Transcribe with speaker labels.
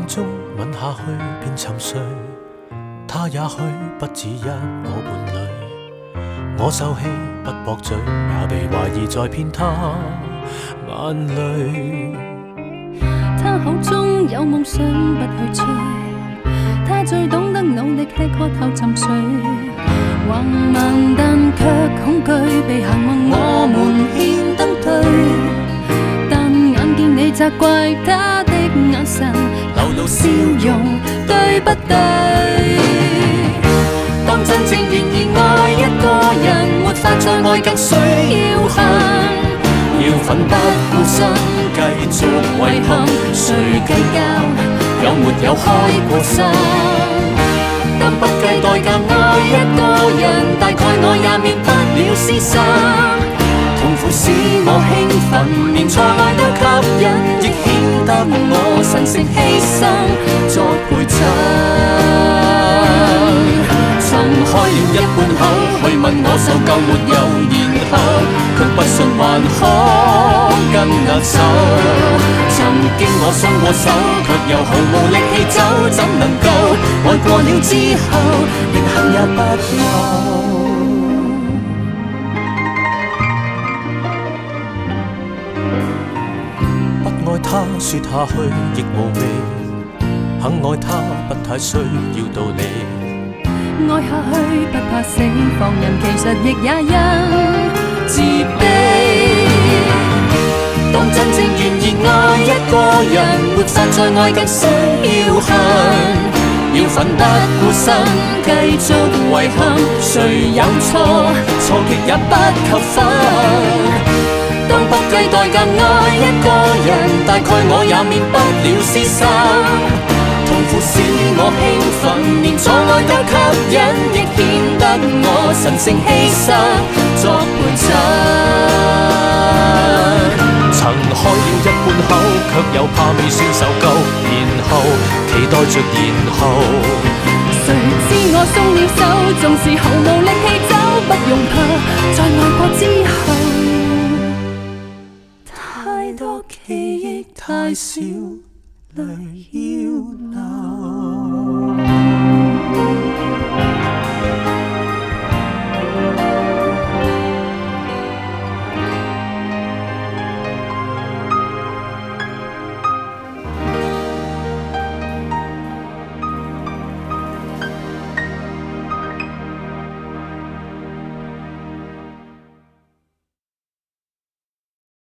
Speaker 1: 钟吻下去便沉睡，他也许不止一我伴侣。我受气不駁嘴，也被懷疑在騙他眼淚。
Speaker 2: 他口中有夢想不去追，他最懂得努力吃喝後沉睡。橫蠻但卻恐懼被行運我們牽登對，但眼見你責怪他的眼神，流露笑容，對不對？當真正願意愛一個人，沒法再愛更需要恨，要奮不顧身繼續遺憾，誰計較有沒有開過心？當不計代價愛一個人，大概我也免不了廝殺。痛苦使我興奮，連錯愛都吸引，亦顯得我神聖犧牲作陪襯。曾開了一半口去問我受夠沒有，然後卻不信還可更握手。曾經我鬆過手，卻又毫無力氣走，怎能夠愛過了之後，連恨也不夠？
Speaker 1: 不愛他說下去亦無味，肯愛他不太需要道理。
Speaker 2: 愛下去不怕死，放任其實亦也因自卑。當真正願意愛一個人，沒法再愛更需要恨，要奮不顧身繼續遺憾，誰有錯，錯極也不及分。當不計代價愛一個人，大概我也免不了廝殺。痛苦使我興奮，連錯愛都吸引，亦顯得我神聖犧牲作陪襯。
Speaker 1: 曾開了一半口，卻又怕未算受夠，然後期待着然後。
Speaker 2: 誰知我鬆了手，縱是毫無力氣走，不用怕，在愛過之後，太多記憶太少淚要流。